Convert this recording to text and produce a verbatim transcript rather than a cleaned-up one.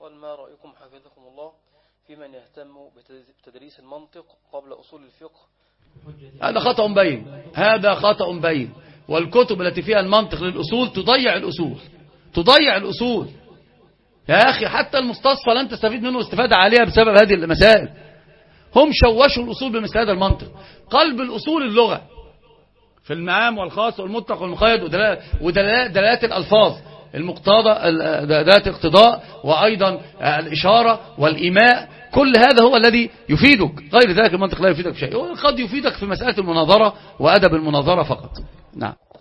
قال: ما رأيكم حفظكم الله في من يهتم بتدريس المنطق قبل أصول الفقه؟ هذا خطأ بين، هذا خطأ بين. والكتب التي فيها المنطق للأصول تضيع الأصول، تضيع الأصول يا أخي. حتى المستصفى لن تستفيد منه استفادة عليها بسبب هذه المسائل. هم شوشوا الأصول بمثل هذا المنطق. قلب الأصول اللغة في المعام والخاص والمطلق والمقيد ودلالات الألفاظ المقتضى، دلالات الاقتضاء، وأيضا الإشارة والإيماء. كل هذا هو الذي يفيدك، غير ذلك المنطق لا يفيدك بشيء. قد يفيدك في مسألة المناظرة وأدب المناظرة فقط. نعم.